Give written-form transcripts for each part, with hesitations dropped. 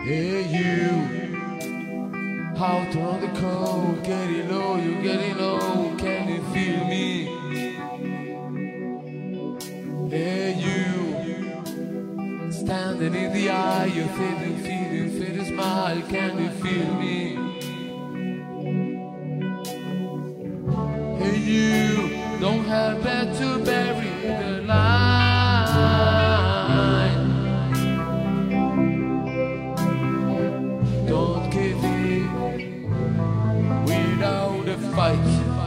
Hey you, out on the cold, getting low, you're getting low, can you feel me? Hey you, standing in the eye, you're feeling a smile, can you feel me? Hey you, don't have bed to bury the line. Don't give in without a fight.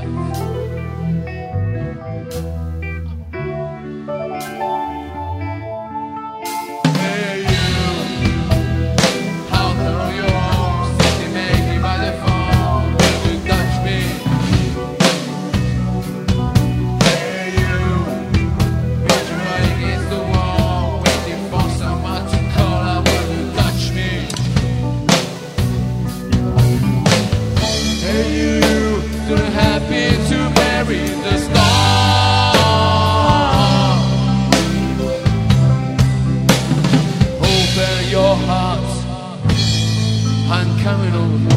Hey you, out on your own, sitting maybe by the phone, will you touch me? Hey you, put your eye against the wall, waiting for someone to call out, will you touch me? Hey you, too happy to bury the star. Open your heart, I'm coming over.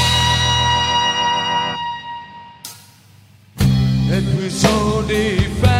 It was only